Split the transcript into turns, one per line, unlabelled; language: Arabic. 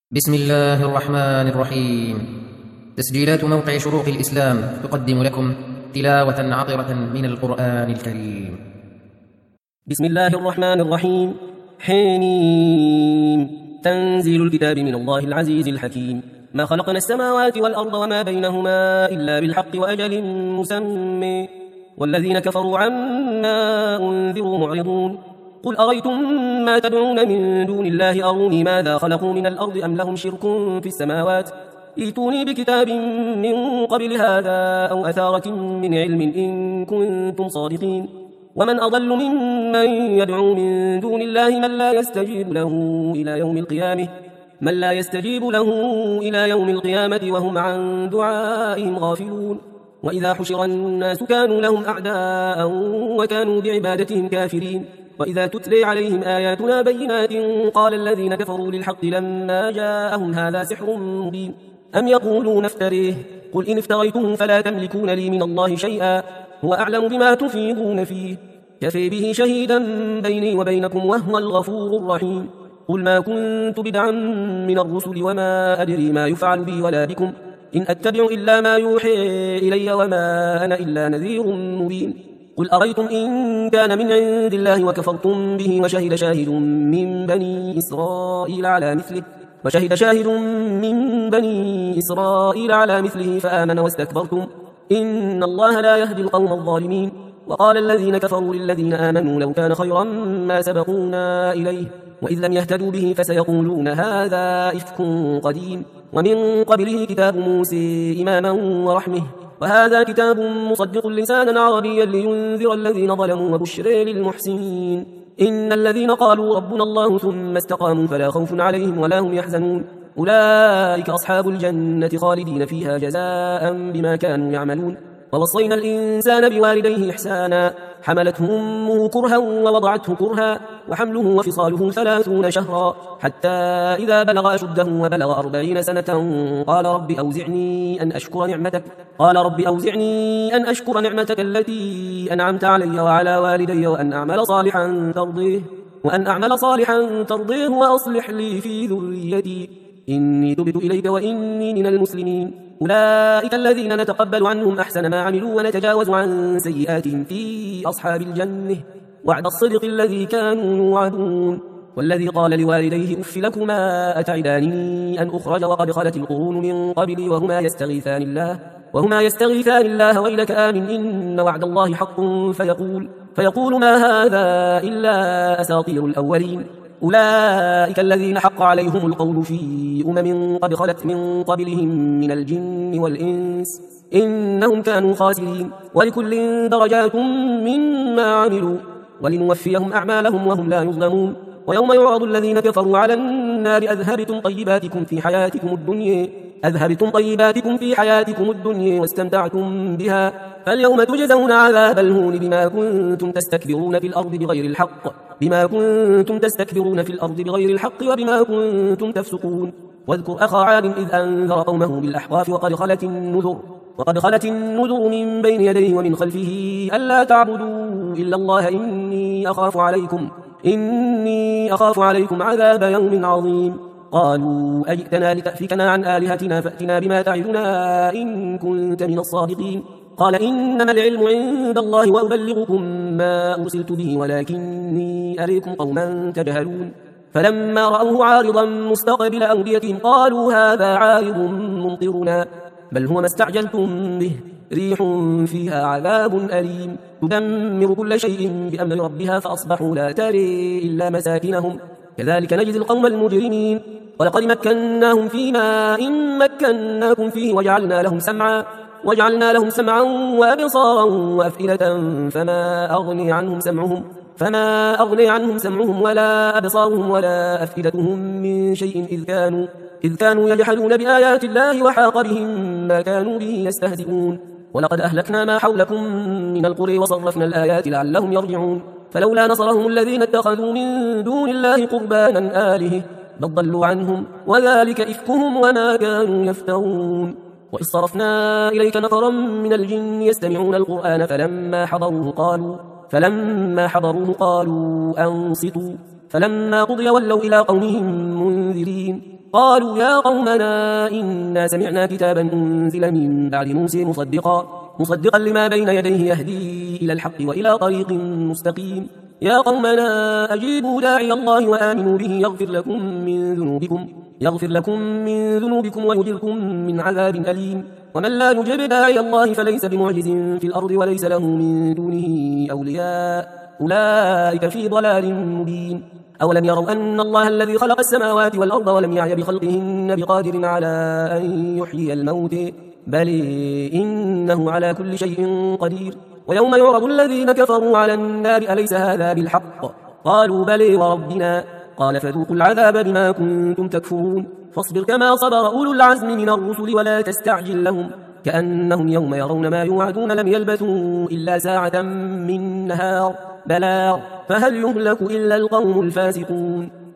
بسم الله الرحمن الرحيم. تسجيلات موقع شروق الإسلام تقدم لكم تلاوة عطرة من القرآن الكريم.
بسم الله الرحمن الرحيم. حميم. تنزيل الكتاب من الله العزيز الحكيم. ما خلقنا السماوات والأرض وما بينهما إلا بالحق وأجل مسمى والذين كفروا عما أنذروا معرضون. قل أريتم ما تدعون من دون الله أروني ماذا خلقوا من الأرض أم لهم شرك في السماوات ائتوني بكتاب من قبل هذا أو أثارة من علم إن كنتم صادقين. ومن أضل ممن يدعو من دون الله من لا يستجيب له إلى يوم القيامة وهم عن دعائهم غافلون. وإذا حشر الناس كانوا لهم أعداء وكانوا بعبادتهم كافرين. وإذا تتلي عليهم آياتنا بينات قال الذين كفروا للحق لما جاءهم هذا سحر مبين أم يقولون افتريه قل إن افتريته فلا تملكون لي من الله شيئا هو أعلم بما تفيضون فيه كفي به شهيدا بيني وبينكم وهو الغفور الرحيم. قل ما كنت بدعا من الرسل وما أدري ما يفعل بي ولا بكم إن أتبع إلا ما يوحي إلي وما أنا إلا نذير مبين. قل أريتم إن كان من عند الله وكفرتم به وشهد شاهد من بني إسرائيل على مثله فآمن واستكبرتم إن الله لا يهدي القوم الظالمين. وقال الذين كفروا للذين آمنوا لو كان خيرا ما سبقونا إليه وإذ لم يهتدوا به فسيقولون هذا إفك قديم ومن قبله كتاب موسى إماما ورحمه وهذا كتاب مصدق لسانا عربيا لينذر الذين ظلموا وبشر للمحسنين. إن الذين قالوا ربنا الله ثم استقاموا فلا خوف عليهم ولا هم يحزنون أولئك أصحاب الجنة خالدين فيها جزاء بما كانوا يعملون. ووصينا الإنسان بوالديه إحسانا حملته أمه كرها ووضعته كرها وحمله وفصاله 30 شهرا حتى إذا بلغ أشده وبلغ 40 سنة قال رب أوزعني أن أشكر نعمتك التي أنعمت علي وعلى والدي وأن أعمل صالحا ترضيه وأصلح لي في ذريتي إني تبت إليك وإني من المسلمين. أولئك الذين نتقبل عنهم أحسن ما عملوا ونتجاوز عن سيئاتهم في أصحاب الجنة وعد الصدق الذي كانوا يوعدون. والذي قال لوالديه أف لكما أتعدانني أن أخرج وقد خلت القرون من قبلي وهما يستغيثان الله ويلك آمن إن وعد الله حق فيقول ما هذا إلا أساطير الأولين. أولئك الذين حق عليهم القول في قد خلت من قبلهم من الجن والإنس إنهم كانوا خاسرين. ولكل درجات مما عملوا ولنوفيهم أعمالهم وهم لا يظلمون. ويوم يعرض الذين كفروا على النار أذهبتم طيباتكم في حياتكم الدنيا واستمتعتم بها فاليوم تجزون عذاب الهون بما كنتم تستكبرون في الأرض بغير الحق وبما كنتم تفسقون. واذكر أخا عاد إذ أنذر قومه بالأحقاف وقد خلت النذر من بين يديه ومن خلفه ألا تعبدوا إلا الله إني أخاف عليكم عذاب يوم عظيم. قالوا أجئتنا لتأفكنا عن آلهتنا فأتنا بما تعدنا إن كنت من الصادقين. قال إنما العلم عند الله وأبلغكم ما أرسلت به ولكني أريكم قوما تجهلون. فلما رأوه عارضا مستقبل أوديتهم قالوا هذا عارض ممطرنا بل هو ما استعجلتم به ريح فيها عذاب أليم تدمر كل شيء بأمر ربها فأصبحوا لا ترى إلا مساكنهم كذلك نجزي القوم المجرمين. ولقد مكناهم فيما إن مكناكم فيه وجعلنا لهم سمعا وأبصارا وأفئدة فما أغني عنهم سمعهم ولا أبصارهم ولا أفئدتهم من شيء إذ كانوا يجحدون بآيات الله وحاق بهم ما كانوا به يستهزئون. ولقد أهلكنا ما حولكم من القرى وصرفنا الآيات لعلهم يرجعون. فلولا نصرهم الذين اتخذوا من دون الله قربانا آلهة بل ضلوا عنهم وذلك إفكهم وما كانوا يفترون. وإذ صرفنا إليك نفرا من الجن يستمعون القرآن فلما حضروه قالوا أنصتوا فلما قضي ولوا إلى قومهم منذرين. قالوا يا قومنا إنا سمعنا كتابا أنزل من بعد موسى مصدقا لما بين يديه يهدي إلى الحق وإلى طريق مستقيم. يا قومنا أجيبوا داعي الله وآمنوا به يغفر لكم من ذنوبكم ويجركم من عذاب أليم. ومن لا يجب داعي الله فليس بمعجز في الأرض وليس له من دونه أولياء أولئك في ضلال مبين. أولم يروا أن الله الذي خلق السماوات والأرض ولم يعي بخلقهن بقادر على أن يحيي الموت بل إنه على كل شيء قدير. ويوم يعرض الذين كفروا على النار أليس هذا بالحق قالوا بلى وربنا قال فذوقوا العذاب بما كنتم تكفرون. فاصبر كما صبر أولو العزم من الرسل ولا تستعجل لهم كأنهم يوم يرون ما يوعدون لم يلبثوا إلا ساعة من نهار بلاغ فهل يهلك إلا القوم الفاسقون.